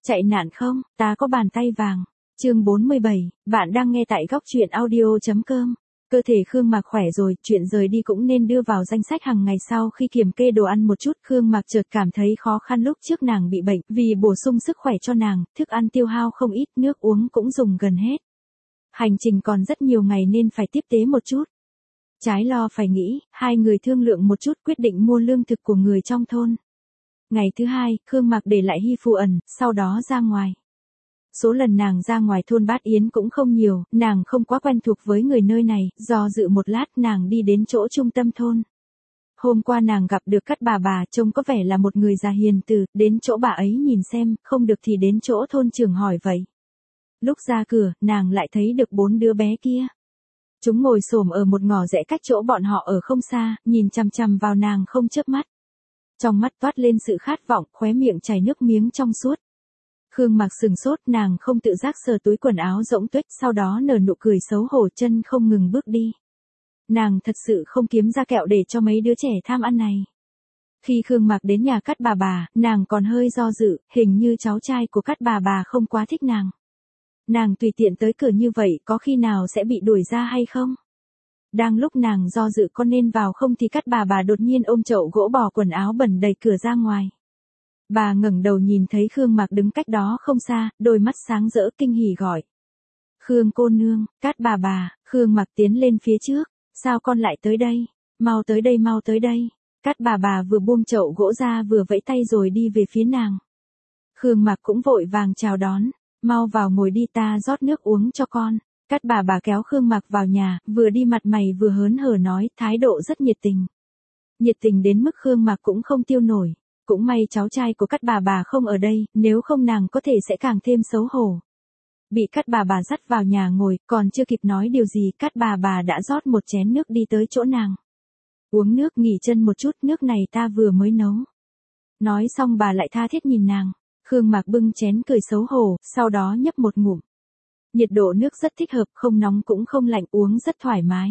Chạy nạn không, ta có bàn tay vàng. Chương 47, bạn đang nghe tại góc truyện audio.com. Cơ thể Khương Mạc khỏe rồi, chuyện rời đi cũng nên đưa vào danh sách hàng ngày. Sau khi kiểm kê đồ ăn một chút, Khương Mạc chợt cảm thấy khó khăn. Lúc trước nàng bị bệnh, vì bổ sung sức khỏe cho nàng, thức ăn tiêu hao không ít, nước uống cũng dùng gần hết. Hành trình còn rất nhiều ngày nên phải tiếp tế một chút. Trái lo phải nghĩ, hai người thương lượng một chút quyết định mua lương thực của người trong thôn. Ngày thứ hai, Khương Mạc để lại Hy Phù Ẩn, sau đó ra ngoài. Số lần nàng ra ngoài thôn Bát Yến cũng không nhiều, nàng không quá quen thuộc với người nơi này, do dự một lát nàng đi đến chỗ trung tâm thôn. Hôm qua nàng gặp được Cát bà trông có vẻ là một người già hiền từ, đến chỗ bà ấy nhìn xem, không được thì đến chỗ thôn trưởng hỏi vậy. Lúc ra cửa, nàng lại thấy được 4 đứa bé kia. Chúng ngồi xổm ở một ngõ rẽ cách chỗ bọn họ ở không xa, nhìn chằm chằm vào nàng không chớp mắt. Trong mắt toát lên sự khát vọng, khóe miệng chảy nước miếng trong suốt. Khương Mạc sừng sốt, nàng không tự giác sờ túi quần áo rỗng tuếch, sau đó nở nụ cười xấu hổ, chân không ngừng bước đi. Nàng thật sự không kiếm ra kẹo để cho mấy đứa trẻ tham ăn này. Khi Khương Mạc đến nhà Cát bà, nàng còn hơi do dự, hình như cháu trai của Cát bà không quá thích nàng. Nàng tùy tiện tới cửa như vậy có khi nào sẽ bị đuổi ra hay không? Đang lúc nàng do dự có nên vào không thì Cát bà đột nhiên ôm chậu gỗ bò quần áo bẩn đẩy cửa ra ngoài. Bà ngẩng đầu nhìn thấy Khương Mạc đứng cách đó không xa, đôi mắt sáng rỡ kinh hỉ gọi. Khương cô nương, Cát bà, Khương Mạc tiến lên phía trước, sao con lại tới đây? Mau tới đây, mau tới đây. Cát bà vừa buông chậu gỗ ra vừa vẫy tay rồi đi về phía nàng. Khương Mạc cũng vội vàng chào đón, mau vào ngồi đi, ta rót nước uống cho con. Cát bà kéo Khương Mạc vào nhà, vừa đi mặt mày vừa hớn hở nói, thái độ rất nhiệt tình. Nhiệt tình đến mức Khương Mạc cũng không tiêu nổi. Cũng may cháu trai của Cát bà không ở đây, nếu không nàng có thể sẽ càng thêm xấu hổ. Bị Cát bà dắt vào nhà ngồi, còn chưa kịp nói điều gì, Cát bà đã rót một chén nước đi tới chỗ nàng. Uống nước nghỉ chân một chút, nước này ta vừa mới nấu. Nói xong bà lại tha thiết nhìn nàng. Khương Mạc bưng chén cười xấu hổ, sau đó nhấp một ngụm. Nhiệt độ nước rất thích hợp, không nóng cũng không lạnh, uống rất thoải mái.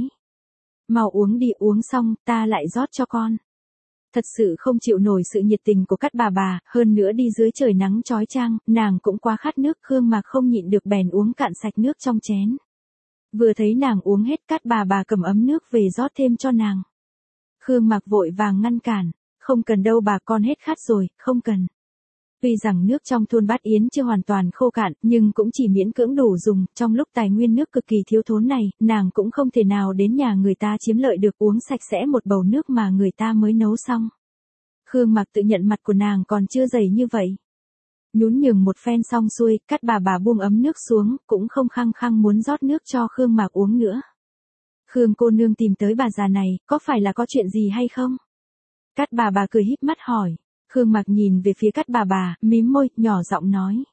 Mau uống đi, uống xong, ta lại rót cho con. Thật sự không chịu nổi sự nhiệt tình của Cát bà, hơn nữa đi dưới trời nắng chói chang, nàng cũng quá khát nước, Khương Mạc không nhịn được bèn uống cạn sạch nước trong chén. Vừa thấy nàng uống hết, Cát bà cầm ấm nước về rót thêm cho nàng. Khương Mạc vội vàng ngăn cản, không cần đâu bà, con hết khát rồi, không cần. Tuy rằng nước trong thôn Bát Yến chưa hoàn toàn khô cạn, nhưng cũng chỉ miễn cưỡng đủ dùng, trong lúc tài nguyên nước cực kỳ thiếu thốn này, nàng cũng không thể nào đến nhà người ta chiếm lợi được, uống sạch sẽ một bầu nước mà người ta mới nấu xong. Khương Mạc tự nhận mặt của nàng còn chưa dày như vậy. Nhún nhường một phen xong xuôi, Cát bà buông ấm nước xuống, cũng không khăng khăng muốn rót nước cho Khương Mạc uống nữa. Khương cô nương tìm tới bà già này, có phải là có chuyện gì hay không? Cát bà cười híp mắt hỏi. Khương Mạc nhìn về phía Cát bà, mím môi, nhỏ giọng nói.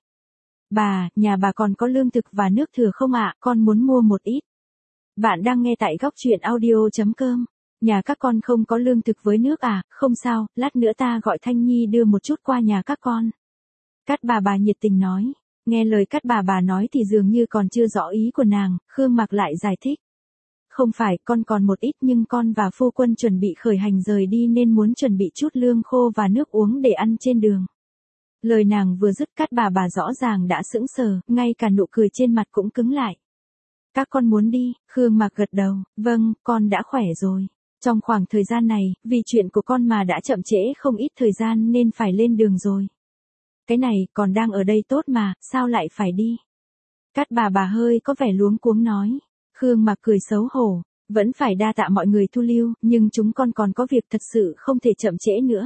Bà, nhà bà còn có lương thực và nước thừa không ạ, con muốn mua một ít. Bạn đang nghe tại góc truyện audio.com. Nhà các con không có lương thực với nước à, không sao, lát nữa ta gọi Thanh Nhi đưa một chút qua nhà các con. Cát bà nhiệt tình nói. Nghe lời Cát bà nói thì dường như còn chưa rõ ý của nàng, Khương Mạc lại giải thích. Không phải, con còn một ít nhưng con và phu quân chuẩn bị khởi hành rời đi nên muốn chuẩn bị chút lương khô và nước uống để ăn trên đường. Lời nàng vừa dứt, Cát bà rõ ràng đã sững sờ, ngay cả nụ cười trên mặt cũng cứng lại. Các con muốn đi, Khương Mạc gật đầu, vâng, con đã khỏe rồi. Trong khoảng thời gian này, vì chuyện của con mà đã chậm trễ không ít thời gian nên phải lên đường rồi. Cái này, còn đang ở đây tốt mà, sao lại phải đi? Cát bà hơi có vẻ luống cuống nói. Khương Mạc cười xấu hổ, vẫn phải đa tạ mọi người thu lưu, nhưng chúng con còn có việc thật sự không thể chậm trễ nữa.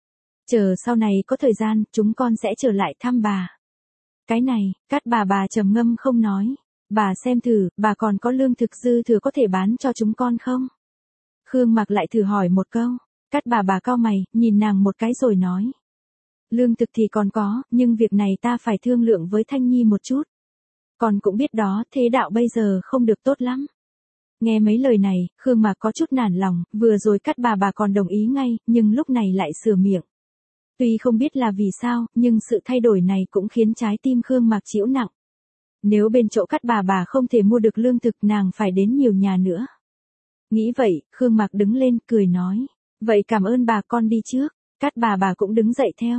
Chờ sau này có thời gian, chúng con sẽ trở lại thăm bà. Cái này, Cát bà trầm ngâm không nói. Bà xem thử, bà còn có lương thực dư thừa có thể bán cho chúng con không? Khương Mạc lại thử hỏi một câu. Cát bà cau mày, nhìn nàng một cái rồi nói. Lương thực thì còn có, nhưng việc này ta phải thương lượng với Thanh Nhi một chút. Con cũng biết đó, thế đạo bây giờ không được tốt lắm. Nghe mấy lời này, Khương Mạc có chút nản lòng, vừa rồi Cát bà còn đồng ý ngay, nhưng lúc này lại sửa miệng. Tuy không biết là vì sao, nhưng sự thay đổi này cũng khiến trái tim Khương Mạc chịu nặng. Nếu bên chỗ Cát bà không thể mua được lương thực, nàng phải đến nhiều nhà nữa. Nghĩ vậy, Khương Mạc đứng lên, cười nói. Vậy cảm ơn bà, con đi trước. Cát bà cũng đứng dậy theo.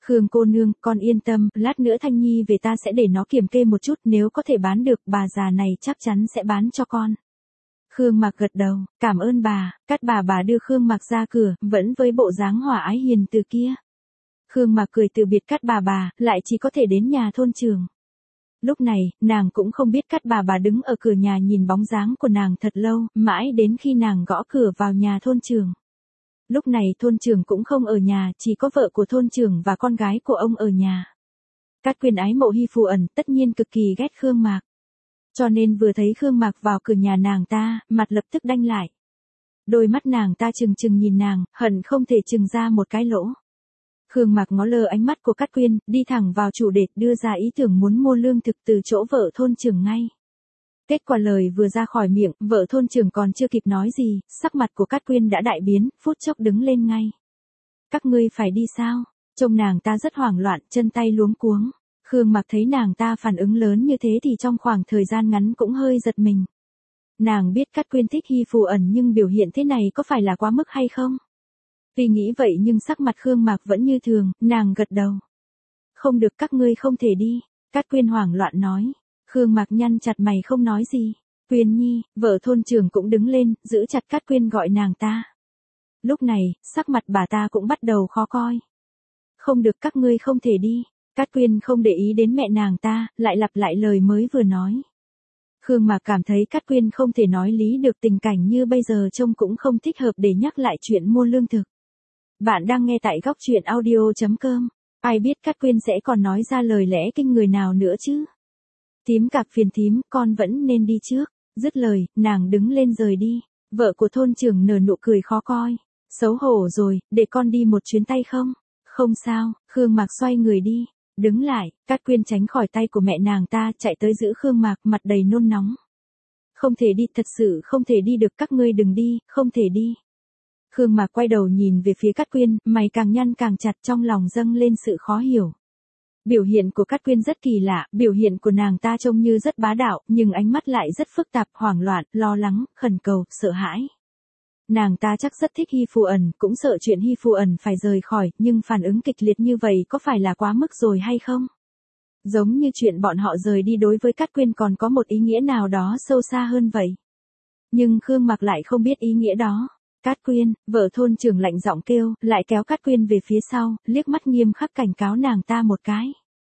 Khương cô nương, con yên tâm, lát nữa Thanh Nhi về ta sẽ để nó kiểm kê một chút, nếu có thể bán được, bà già này chắc chắn sẽ bán cho con. Khương Mạc gật đầu, cảm ơn bà, Cát bà đưa Khương Mạc ra cửa, vẫn với bộ dáng hòa ái hiền từ kia. Khương Mạc cười từ biệt Cát bà, lại chỉ có thể đến nhà thôn trưởng. Lúc này, nàng cũng không biết Cát bà đứng ở cửa nhà nhìn bóng dáng của nàng thật lâu, mãi đến khi nàng gõ cửa vào nhà thôn trưởng. Lúc này thôn trưởng cũng không ở nhà, chỉ có vợ của thôn trưởng và con gái của ông ở nhà. Cát Quyên ái mộ Hi Phù ẩn, tất nhiên cực kỳ ghét Khương Mạc. Cho nên vừa thấy Khương Mạc vào cửa nhà nàng ta, mặt lập tức đanh lại. Đôi mắt nàng ta trừng trừng nhìn nàng, hận không thể trừng ra một cái lỗ. Khương Mạc ngó lơ ánh mắt của Cát Quyên, đi thẳng vào chủ đề, đưa ra ý tưởng muốn mua lương thực từ chỗ vợ thôn trưởng ngay. Kết quả lời vừa ra khỏi miệng, vợ thôn trưởng còn chưa kịp nói gì, sắc mặt của Cát Quyên đã đại biến, phút chốc đứng lên ngay. Các ngươi phải đi sao? Trông nàng ta rất hoảng loạn, chân tay luống cuống. Khương Mạc thấy nàng ta phản ứng lớn như thế thì trong khoảng thời gian ngắn cũng hơi giật mình. Nàng biết Cát Quyên thích Hi Phù ẩn nhưng biểu hiện thế này có phải là quá mức hay không? Tuy nghĩ vậy nhưng sắc mặt Khương Mạc vẫn như thường, nàng gật đầu. Không được, các ngươi không thể đi, Cát Quyên hoảng loạn nói. Khương Mạc nhăn chặt mày không nói gì. Quyên Nhi, vợ thôn trưởng cũng đứng lên, giữ chặt Cát Quyên gọi nàng ta. Lúc này, sắc mặt bà ta cũng bắt đầu khó coi. Không được, các ngươi không thể đi. Cát Quyên không để ý đến mẹ nàng ta, lại lặp lại lời mới vừa nói. Khương Mạc cảm thấy Cát Quyên không thể nói lý được, tình cảnh như bây giờ trông cũng không thích hợp để nhắc lại chuyện mua lương thực. Bạn đang nghe tại góc truyện audio.com. Ai biết Cát Quyên sẽ còn nói ra lời lẽ kinh người nào nữa chứ? Thím Cạc phiền thím, con vẫn nên đi trước. Dứt lời, nàng đứng lên rời đi. Vợ của thôn trưởng nở nụ cười khó coi. Xấu hổ rồi, để con đi một chuyến tay không? Không sao, Khương Mạc xoay người đi. Đứng lại, Cát Quyên tránh khỏi tay của mẹ nàng ta, chạy tới giữ Khương Mạc, mặt đầy nôn nóng. Không thể đi, thật sự không thể đi được, các ngươi đừng đi, không thể đi. Khương Mạc quay đầu nhìn về phía Cát Quyên, mày càng nhăn càng chặt, trong lòng dâng lên sự khó hiểu. Biểu hiện của Cát Quyên rất kỳ lạ, biểu hiện của nàng ta trông như rất bá đạo, nhưng ánh mắt lại rất phức tạp, hoảng loạn, lo lắng, khẩn cầu, sợ hãi. Nàng ta chắc rất thích Hi Phù ẩn, cũng sợ chuyện Hi Phù ẩn phải rời khỏi, nhưng phản ứng kịch liệt như vậy có phải là quá mức rồi hay không? Giống như chuyện bọn họ rời đi đối với Cát Quyên còn có một ý nghĩa nào đó sâu xa hơn vậy. Nhưng Khương Mạc lại không biết ý nghĩa đó. Cát Quyên, vợ thôn trưởng lạnh giọng kêu, lại kéo Cát Quyên về phía sau, liếc mắt nghiêm khắc cảnh cáo nàng ta một cái.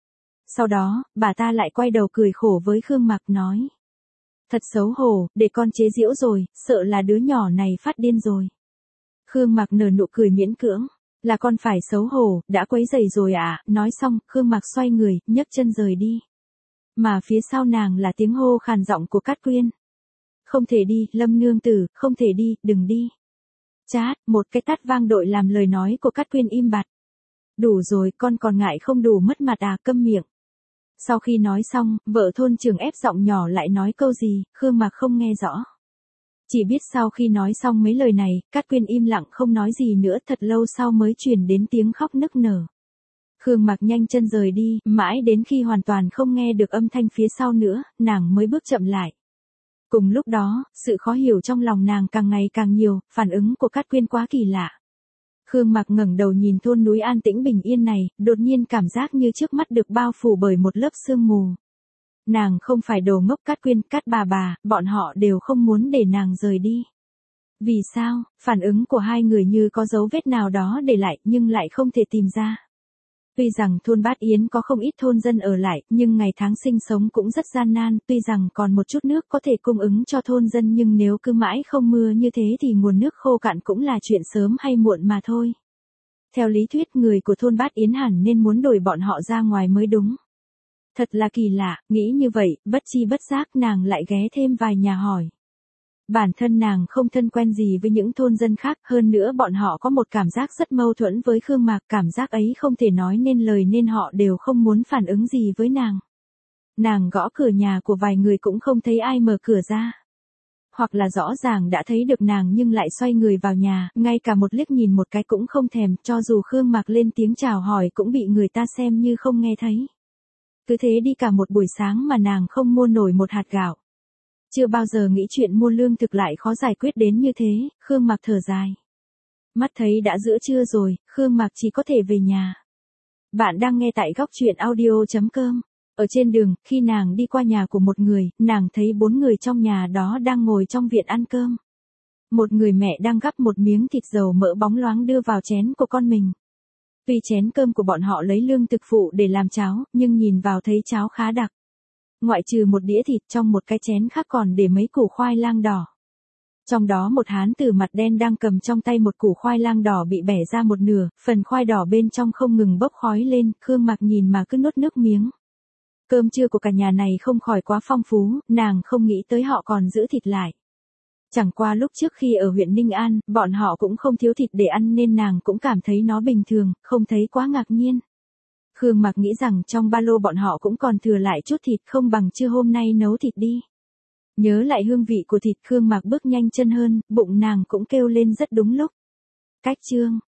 Sau đó, bà ta lại quay đầu cười khổ với Khương Mạc nói. Thật xấu hổ, để con chế giễu rồi, sợ là đứa nhỏ này phát điên rồi. Khương Mạc nở nụ cười miễn cưỡng, là con phải xấu hổ, đã quấy rầy rồi à, nói xong, Khương Mạc xoay người, nhấc chân rời đi. Mà phía sau nàng là tiếng hô khàn giọng của Cát Quyên. Không thể đi, Lâm nương tử, không thể đi, đừng đi. Chát, một cái tát vang đội làm lời nói của Cát Quyên im bặt. Đủ rồi, con còn ngại không đủ mất mặt à, câm miệng. Sau khi nói xong, vợ thôn trưởng ép giọng nhỏ lại nói câu gì, Khương Mạc không nghe rõ. Chỉ biết sau khi nói xong mấy lời này, Cát Quyên im lặng không nói gì nữa, thật lâu sau mới truyền đến tiếng khóc nức nở. Khương Mạc nhanh chân rời đi, mãi đến khi hoàn toàn không nghe được âm thanh phía sau nữa, nàng mới bước chậm lại. Cùng lúc đó, sự khó hiểu trong lòng nàng càng ngày càng nhiều, phản ứng của Cát Quyên quá kỳ lạ. Khương Mạc ngẩng đầu nhìn thôn núi an tĩnh bình yên này, đột nhiên cảm giác như trước mắt được bao phủ bởi một lớp sương mù. Nàng không phải đồ ngốc, Cát Quyên, Cát bà, bọn họ đều không muốn để nàng rời đi. Vì sao? Phản ứng của hai người như có dấu vết nào đó để lại nhưng lại không thể tìm ra. Tuy rằng thôn Bát Yến có không ít thôn dân ở lại, nhưng ngày tháng sinh sống cũng rất gian nan, tuy rằng còn một chút nước có thể cung ứng cho thôn dân nhưng nếu cứ mãi không mưa như thế thì nguồn nước khô cạn cũng là chuyện sớm hay muộn mà thôi. Theo lý thuyết người của thôn Bát Yến hẳn nên muốn đuổi bọn họ ra ngoài mới đúng. Thật là kỳ lạ, nghĩ như vậy, bất chi bất giác nàng lại ghé thêm vài nhà hỏi. Bản thân nàng không thân quen gì với những thôn dân khác, hơn nữa bọn họ có một cảm giác rất mâu thuẫn với Khương Mạc, cảm giác ấy không thể nói nên lời nên họ đều không muốn phản ứng gì với nàng. Nàng gõ cửa nhà của vài người cũng không thấy ai mở cửa ra. Hoặc là rõ ràng đã thấy được nàng nhưng lại xoay người vào nhà, ngay cả một liếc nhìn một cái cũng không thèm, cho dù Khương Mạc lên tiếng chào hỏi cũng bị người ta xem như không nghe thấy. Cứ thế đi cả một buổi sáng mà nàng không mua nổi một hạt gạo. Chưa bao giờ nghĩ chuyện mua lương thực lại khó giải quyết đến như thế, Khương Mạc thở dài. Mắt thấy đã giữa trưa rồi, Khương Mạc chỉ có thể về nhà. Bạn đang nghe tại góc truyện audio.com. Ở trên đường, khi nàng đi qua nhà của một người, nàng thấy 4 người trong nhà đó đang ngồi trong viện ăn cơm. Một người mẹ đang gắp một miếng thịt dầu mỡ bóng loáng đưa vào chén của con mình. Tuy chén cơm của bọn họ lấy lương thực phụ để làm cháo, nhưng nhìn vào thấy cháo khá đặc. Ngoại trừ một đĩa thịt, trong một cái chén khác còn để mấy củ khoai lang đỏ. Trong đó một hán tử mặt đen đang cầm trong tay một củ khoai lang đỏ bị bẻ ra một nửa, phần khoai đỏ bên trong không ngừng bốc khói lên, Khương Mạc nhìn mà cứ nuốt nước miếng. Cơm trưa của cả nhà này không khỏi quá phong phú, nàng không nghĩ tới họ còn giữ thịt lại. Chẳng qua lúc trước khi ở huyện Ninh An, bọn họ cũng không thiếu thịt để ăn nên nàng cũng cảm thấy nó bình thường, không thấy quá ngạc nhiên. Khương Mạc nghĩ rằng trong ba lô bọn họ cũng còn thừa lại chút thịt, không bằng trưa hôm nay nấu thịt đi. Nhớ lại hương vị của thịt, Khương Mạc bước nhanh chân hơn, bụng nàng cũng kêu lên rất đúng lúc. Cách chương